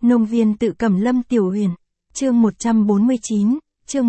Nông viên tự Cẩm Lâm Tiểu Huyền, chương 149, chương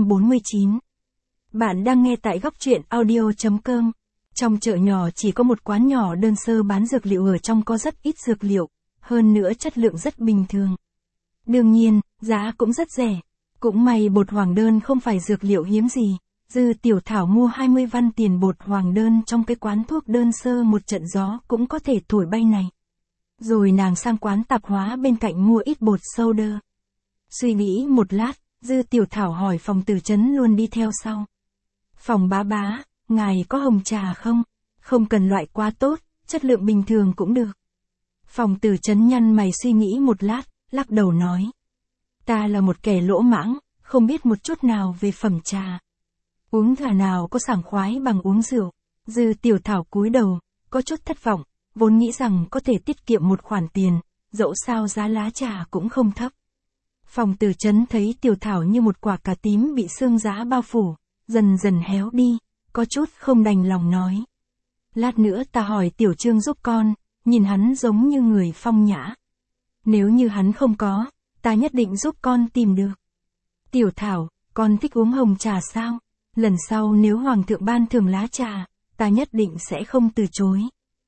149. Bạn đang nghe tại góc truyện audio.com. Trong chợ nhỏ chỉ có một quán nhỏ đơn sơ bán dược liệu, ở trong có rất ít dược liệu, hơn nữa chất lượng rất bình thường. Đương nhiên, giá cũng rất rẻ. Cũng may bột hoàng đơn không phải dược liệu hiếm gì. Dư Tiểu Thảo mua 20 văn tiền bột hoàng đơn trong cái quán thuốc đơn sơ một trận gió cũng có thể thổi bay này. Rồi nàng sang quán tạp hóa bên cạnh mua ít bột soda. Suy nghĩ một lát, Dư Tiểu Thảo hỏi Phòng Tử Chấn luôn đi theo sau. Phòng bá, ngài có hồng trà không? Không cần loại quá tốt, chất lượng bình thường cũng được. Phòng Tử Chấn nhăn mày suy nghĩ một lát, lắc đầu nói. Ta là một kẻ lỗ mãng, không biết một chút nào về phẩm trà. Uống trà nào có sảng khoái bằng uống rượu. Dư Tiểu Thảo cúi đầu, có chút thất vọng, vốn nghĩ rằng có thể tiết kiệm một khoản tiền, dẫu sao giá lá trà cũng không thấp. Phòng Tử Chấn thấy Tiểu Thảo như một quả cà tím bị sương giá bao phủ, dần dần héo đi, có chút không đành lòng nói. Lát nữa ta hỏi Tiểu Trương giúp con, nhìn hắn giống như người phong nhã. Nếu như hắn không có, ta nhất định giúp con tìm được. Tiểu Thảo, con thích uống hồng trà sao? Lần sau nếu Hoàng thượng ban thưởng lá trà, ta nhất định sẽ không từ chối.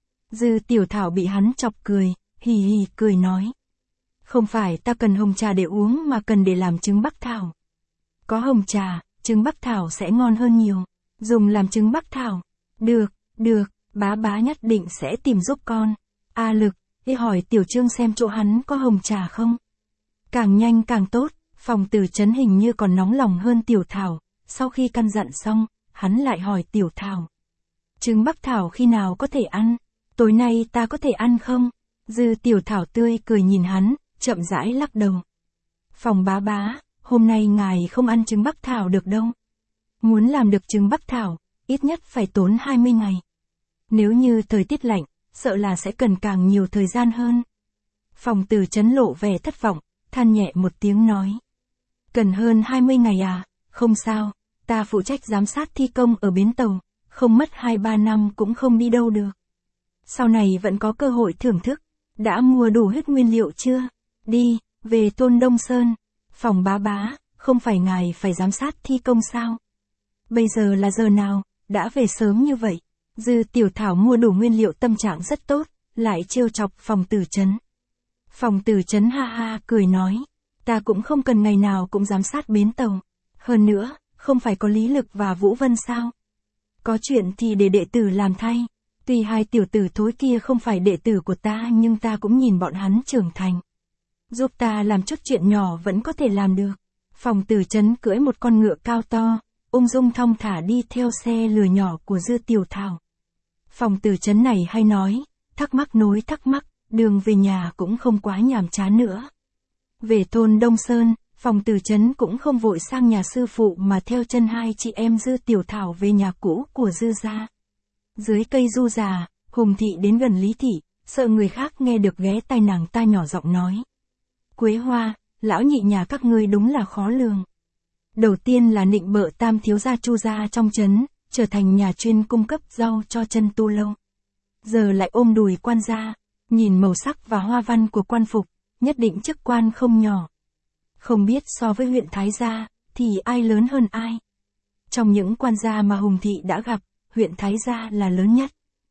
Dư Tiểu Thảo bị hắn chọc cười, hì hì cười nói. Không phải ta cần hồng trà để uống mà cần để làm trứng bắc thảo. Có hồng trà, trứng bắc thảo sẽ ngon hơn nhiều. Dùng làm trứng bắc thảo. Được, bá nhất định sẽ tìm giúp con. A Lực, đi hỏi Tiểu Trương xem chỗ hắn có hồng trà không. Càng nhanh càng tốt, Phòng Tử Chấn hình như còn nóng lòng hơn Tiểu Thảo. Sau khi căn dặn xong, hắn lại hỏi Tiểu Thảo. Trứng bắc thảo khi nào có thể ăn? Tối nay ta có thể ăn không? Dư Tiểu Thảo tươi cười nhìn hắn, chậm rãi lắc đầu. Phòng bá, hôm nay ngài không ăn trứng bắc thảo được đâu. Muốn làm được trứng bắc thảo, ít nhất phải tốn 20 ngày. Nếu như thời tiết lạnh, sợ là sẽ cần càng nhiều thời gian hơn. Phòng Tử Chấn lộ vẻ thất vọng, than nhẹ một tiếng nói. Cần hơn 20 ngày à? Không sao, ta phụ trách giám sát thi công ở bến tàu, không mất 2-3 năm cũng không đi đâu được. Sau này vẫn có cơ hội thưởng thức. Đã mua đủ hết nguyên liệu chưa? Đi, về thôn Đông Sơn. Phòng bá, không phải ngài phải giám sát thi công sao? Bây giờ là giờ nào, đã về sớm như vậy? Dư Tiểu Thảo mua đủ nguyên liệu, tâm trạng rất tốt, lại trêu chọc Phòng Tử Chấn. Phòng Tử Chấn ha ha cười nói, ta cũng không cần ngày nào cũng giám sát bến tàu. Hơn nữa, không phải có Lý Lực và Vũ Vân sao? Có chuyện thì để đệ tử làm thay. Tuy hai tiểu tử thối kia không phải đệ tử của ta nhưng ta cũng nhìn bọn hắn trưởng thành. Giúp ta làm chút chuyện nhỏ vẫn có thể làm được. Phòng Tử Chấn cưỡi một con ngựa cao to, ung dung thong thả đi theo xe lừa nhỏ của Dư Tiểu Thảo. Phòng Tử Chấn này hay nói, thắc mắc nối thắc mắc, đường về nhà cũng không quá nhàm chán nữa. Về thôn Đông Sơn, Phòng Tử Chấn cũng không vội sang nhà sư phụ mà theo chân hai chị em Dư Tiểu Thảo về nhà cũ của Dư gia. Dưới cây du già, Hùng Thị đến gần Lý Thị, sợ người khác nghe được ghé tai nàng ta nhỏ giọng nói. Quế Hoa, lão nhị nhà các ngươi đúng là khó lường. Đầu tiên là nịnh bợ tam thiếu gia Chu gia trong trấn, trở thành nhà chuyên cung cấp rau cho chân tu lâu. Giờ lại ôm đùi quan gia, nhìn màu sắc và hoa văn của quan phục, nhất định chức quan không nhỏ. Không biết so với huyện Thái Gia, thì ai lớn hơn ai? Trong những quan gia mà Hùng Thị đã gặp, huyện Thái Gia là lớn nhất.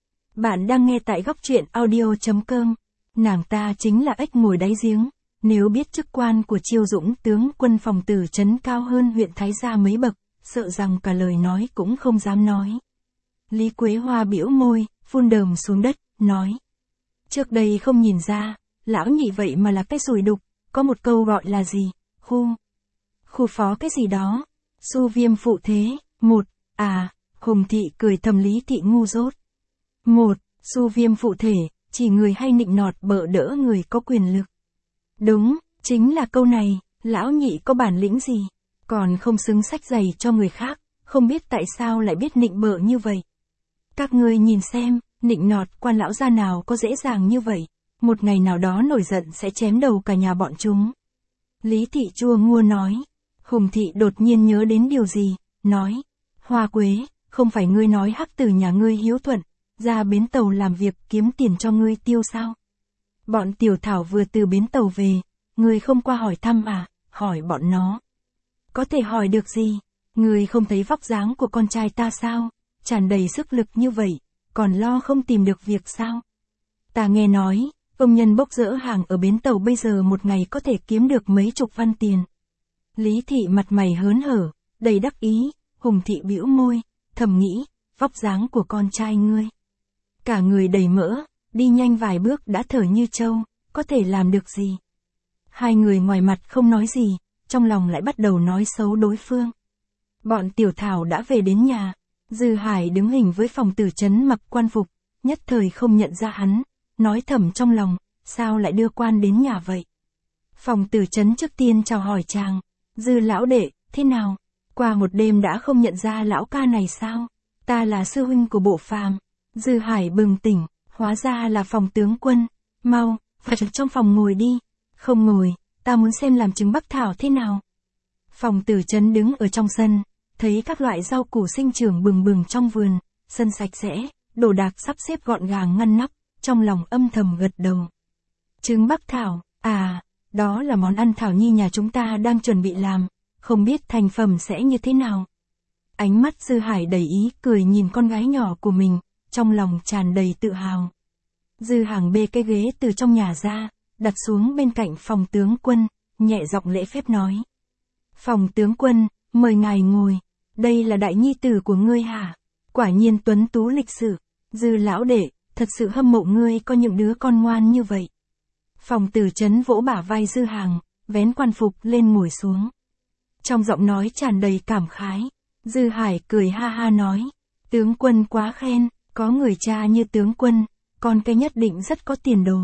Bạn đang nghe tại góc truyện audio.com. Nàng ta chính là ếch ngồi đáy giếng. Nếu biết chức quan của Chiêu Dũng tướng quân Phòng Tử Chấn cao hơn huyện Thái Gia mấy bậc, sợ rằng cả lời nói cũng không dám nói. Lý Quế Hoa bĩu môi, phun đờm xuống đất, nói. Trước đây không nhìn ra, lão nhị vậy mà là cái sùi đục, có một câu gọi là gì? Khu phó cái gì đó? Xu viêm phụ thế, Hùng Thị cười thầm Lý Thị ngu dốt. Xu viêm phụ thể, chỉ người hay nịnh nọt bợ đỡ người có quyền lực. Đúng, chính là câu này, lão nhị có bản lĩnh gì, còn không xứng sách giày cho người khác, không biết tại sao lại biết nịnh bợ như vậy. Các ngươi nhìn xem, nịnh nọt quan lão gia nào có dễ dàng như vậy, một ngày nào đó nổi giận sẽ chém đầu cả nhà bọn chúng. Lý Thị chua ngua nói. Hùng Thị đột nhiên nhớ đến điều gì, nói. Hoa Quế, không phải ngươi nói hắc tử nhà ngươi hiếu thuận, ra bến tàu làm việc kiếm tiền cho ngươi tiêu sao? Bọn Tiểu Thảo vừa từ bến tàu về, ngươi không qua hỏi thăm à, hỏi bọn nó. Có thể hỏi được gì? Ngươi không thấy vóc dáng của con trai ta sao? Tràn đầy sức lực như vậy, còn lo không tìm được việc sao? Ta nghe nói, công nhân bốc dỡ hàng ở bến tàu bây giờ một ngày có thể kiếm được mấy chục văn tiền. Lý Thị mặt mày hớn hở, đầy đắc ý, Hùng Thị bĩu môi, thầm nghĩ, vóc dáng của con trai ngươi. Cả người đầy mỡ, đi nhanh vài bước đã thở như trâu, có thể làm được gì? Hai người ngoài mặt không nói gì, trong lòng lại bắt đầu nói xấu đối phương. Bọn Tiểu Thảo đã về đến nhà, Dư Hải đứng hình với Phòng Tử Trấn mặc quan phục, nhất thời không nhận ra hắn, nói thầm trong lòng, sao lại đưa quan đến nhà vậy? Phòng Tử Trấn trước tiên chào hỏi chàng, Dư lão đệ, thế nào? Qua một đêm đã không nhận ra lão ca này sao? Ta là sư huynh của Bộ Phàm. Dư Hải bừng tỉnh, hóa ra là Phòng tướng quân, mau, vào trong phòng ngồi đi. Không ngồi, ta muốn xem làm trứng bắc thảo thế nào. Phòng Tử Trấn đứng ở trong sân, thấy các loại rau củ sinh trưởng bừng bừng trong vườn, sân sạch sẽ, đồ đạc sắp xếp gọn gàng ngăn nắp, trong lòng âm thầm gật đầu. Trứng bắc thảo, à, đó là món ăn Thảo Nhi nhà chúng ta đang chuẩn bị làm, không biết thành phẩm sẽ như thế nào. Ánh mắt Dư Hải đầy ý cười nhìn con gái nhỏ của mình, trong lòng tràn đầy tự hào. Dư Hàng bê cái ghế từ trong nhà ra, đặt xuống bên cạnh Phòng tướng quân, nhẹ giọng lễ phép nói. Phòng tướng quân, mời ngài ngồi, đây là đại nhi tử của ngươi hả? Quả nhiên tuấn tú lịch sự, Dư lão đệ, thật sự hâm mộ ngươi có những đứa con ngoan như vậy. Phòng Tử Trấn vỗ bả vai Dư Hàng, vén quan phục lên ngồi xuống. Trong giọng nói tràn đầy cảm khái, Dư Hải cười ha ha nói, tướng quân quá khen, có người cha như tướng quân, con cái nhất định rất có tiền đồ.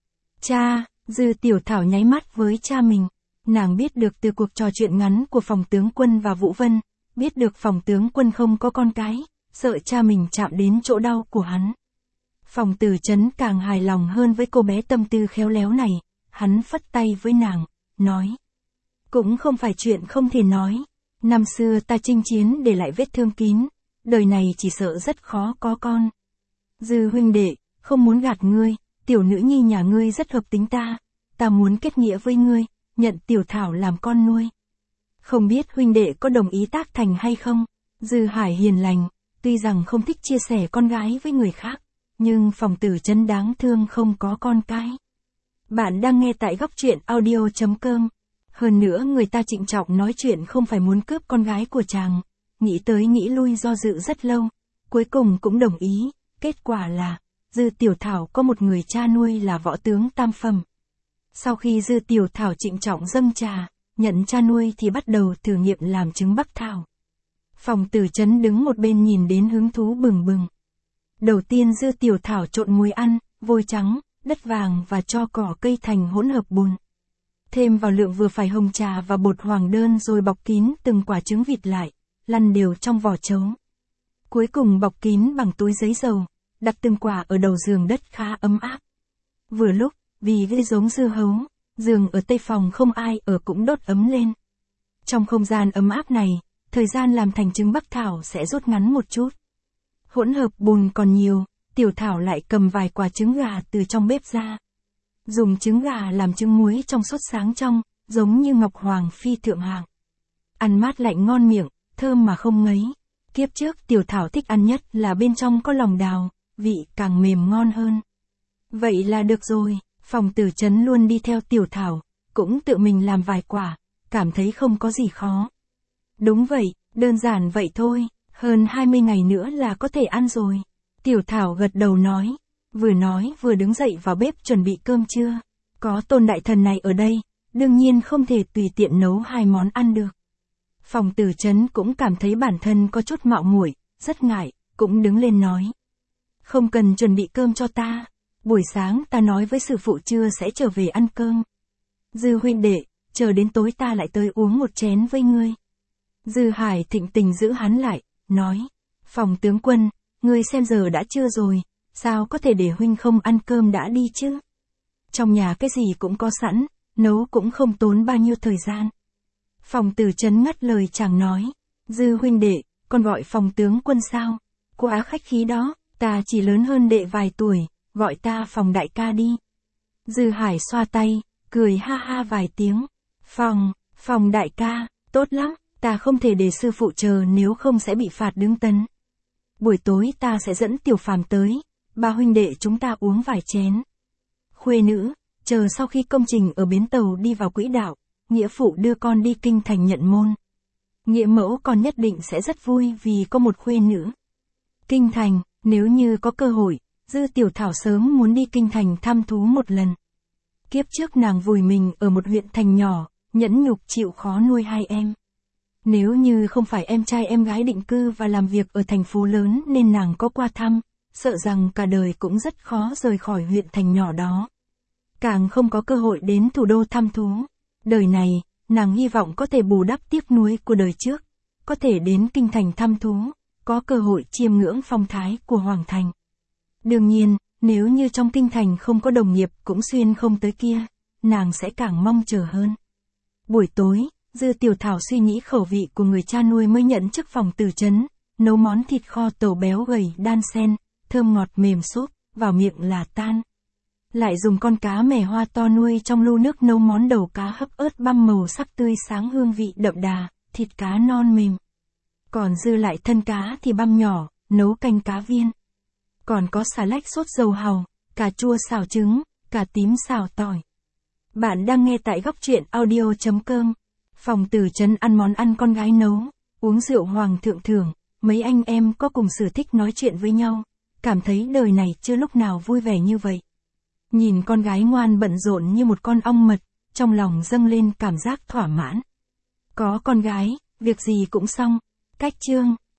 Cha, Dư Tiểu Thảo nháy mắt với cha mình, nàng biết được từ cuộc trò chuyện ngắn của Phòng tướng quân và Vũ Vân, biết được Phòng tướng quân không có con cái, sợ cha mình chạm đến chỗ đau của hắn. Phòng Tử Trấn càng hài lòng hơn với cô bé tâm tư khéo léo này, hắn phất tay với nàng, nói. Cũng không phải chuyện không thể nói, năm xưa ta chinh chiến để lại vết thương kín, đời này chỉ sợ rất khó có con. Dư huynh đệ, không muốn gạt ngươi, tiểu nữ nhi nhà ngươi rất hợp tính ta muốn kết nghĩa với ngươi, nhận Tiểu Thảo làm con nuôi. Không biết huynh đệ có đồng ý tác thành hay không? Dư Hải hiền lành, tuy rằng không thích chia sẻ con gái với người khác, nhưng Phòng Tử Trấn đáng thương không có con cái. Bạn đang nghe tại góc truyện audio.com. Hơn nữa người ta trịnh trọng nói chuyện không phải muốn cướp con gái của chàng, nghĩ tới nghĩ lui do dự rất lâu, cuối cùng cũng đồng ý, kết quả là, Dư Tiểu Thảo có một người cha nuôi là võ tướng tam phẩm. Sau khi Dư Tiểu Thảo trịnh trọng dâng trà, nhận cha nuôi thì bắt đầu thử nghiệm làm trứng bắc thảo. Phòng Tử Trấn đứng một bên nhìn đến hứng thú bừng bừng. Đầu tiên Dư Tiểu Thảo trộn muối ăn, vôi trắng, đất vàng và tro cỏ cây thành hỗn hợp bùn. Thêm vào lượng vừa phải hồng trà và bột hoàng đơn rồi bọc kín từng quả trứng vịt lại, lăn đều trong vỏ trấu. Cuối cùng bọc kín bằng túi giấy dầu, đặt từng quả ở đầu giường đất khá ấm áp. Vừa lúc, vì ghê giống dưa hấu, giường ở tây phòng không ai ở cũng đốt ấm lên. Trong không gian ấm áp này, thời gian làm thành trứng bắc thảo sẽ rút ngắn một chút. Hỗn hợp bùn còn nhiều, Tiểu Thảo lại cầm vài quả trứng gà từ trong bếp ra. Dùng trứng gà làm trứng muối trong suốt sáng trong, giống như ngọc hoàng phi thượng hạng. Ăn mát lạnh ngon miệng, thơm mà không ngấy. Kiếp trước Tiểu Thảo thích ăn nhất là bên trong có lòng đào, vị càng mềm ngon hơn. Vậy là được rồi, Phòng Tử Trấn luôn đi theo Tiểu Thảo, cũng tự mình làm vài quả, cảm thấy không có gì khó. Đúng vậy, đơn giản vậy thôi, hơn 20 ngày nữa là có thể ăn rồi. Tiểu Thảo gật đầu nói vừa đứng dậy vào bếp chuẩn bị cơm trưa. Có Tôn đại thần này ở đây, đương nhiên không thể tùy tiện nấu hai món ăn được. Phòng Tử Trấn cũng cảm thấy bản thân có chút mạo muội, rất ngại, cũng đứng lên nói. Không cần chuẩn bị cơm cho ta, buổi sáng ta nói với sư phụ trưa sẽ trở về ăn cơm. Dư huynh đệ, chờ đến tối ta lại tới uống một chén với ngươi. Dư Hải thịnh tình giữ hắn lại, nói. Phòng tướng quân, ngươi xem giờ đã trưa rồi, sao có thể để huynh không ăn cơm đã đi chứ? Trong nhà cái gì cũng có sẵn, nấu cũng không tốn bao nhiêu thời gian. Phòng Tử Trấn ngắt lời chàng nói. Dư huynh đệ, con gọi phòng tướng quân sao? Quá khách khí đó, ta chỉ lớn hơn đệ vài tuổi, gọi ta Phòng đại ca đi. Dư Hải xoa tay, cười ha ha vài tiếng. Phòng đại ca, tốt lắm, ta không thể để sư phụ chờ nếu không sẽ bị phạt đứng tấn. Buổi tối ta sẽ dẫn Tiểu Phàm tới, ba huynh đệ chúng ta uống vài chén. Khuê nữ, chờ sau khi công trình ở bến tàu đi vào quỹ đạo, nghĩa phụ đưa con đi kinh thành nhận môn. Nghĩa mẫu con nhất định sẽ rất vui vì có một khuê nữ. Kinh thành, nếu như có cơ hội, Dư Tiểu Thảo sớm muốn đi kinh thành thăm thú một lần. Kiếp trước nàng vùi mình ở một huyện thành nhỏ, nhẫn nhục chịu khó nuôi hai em. Nếu như không phải em trai em gái định cư và làm việc ở thành phố lớn nên nàng có qua thăm, sợ rằng cả đời cũng rất khó rời khỏi huyện thành nhỏ đó. Càng không có cơ hội đến thủ đô thăm thú. Đời này, nàng hy vọng có thể bù đắp tiếc nuối của đời trước, có thể đến kinh thành thăm thú, có cơ hội chiêm ngưỡng phong thái của hoàng thành. Đương nhiên, nếu như trong kinh thành không có đồng nghiệp cũng xuyên không tới kia, nàng sẽ càng mong chờ hơn. Buổi tối, Dư Tiểu Thảo suy nghĩ khẩu vị của người cha nuôi mới nhận chức phòng từ trấn, nấu món thịt kho tàu béo gầy đan xen, thơm ngọt mềm xốp, vào miệng là tan. Lại dùng con cá mè hoa to nuôi trong lu nước nấu món đầu cá hấp ớt băm màu sắc tươi sáng hương vị đậm đà, thịt cá non mềm. Còn dư lại thân cá thì băm nhỏ, nấu canh cá viên. Còn có xà lách sốt dầu hàu, cà chua xào trứng, cà tím xào tỏi. Bạn đang nghe tại góc truyện audio.com. Phòng từ trấn ăn món ăn con gái nấu, uống rượu hoàng thượng thưởng, mấy anh em có cùng sở thích nói chuyện với nhau, cảm thấy đời này chưa lúc nào vui vẻ như vậy. Nhìn con gái ngoan bận rộn như một con ong mật, trong lòng dâng lên cảm giác thỏa mãn. Có con gái, việc gì cũng xong. Cách chương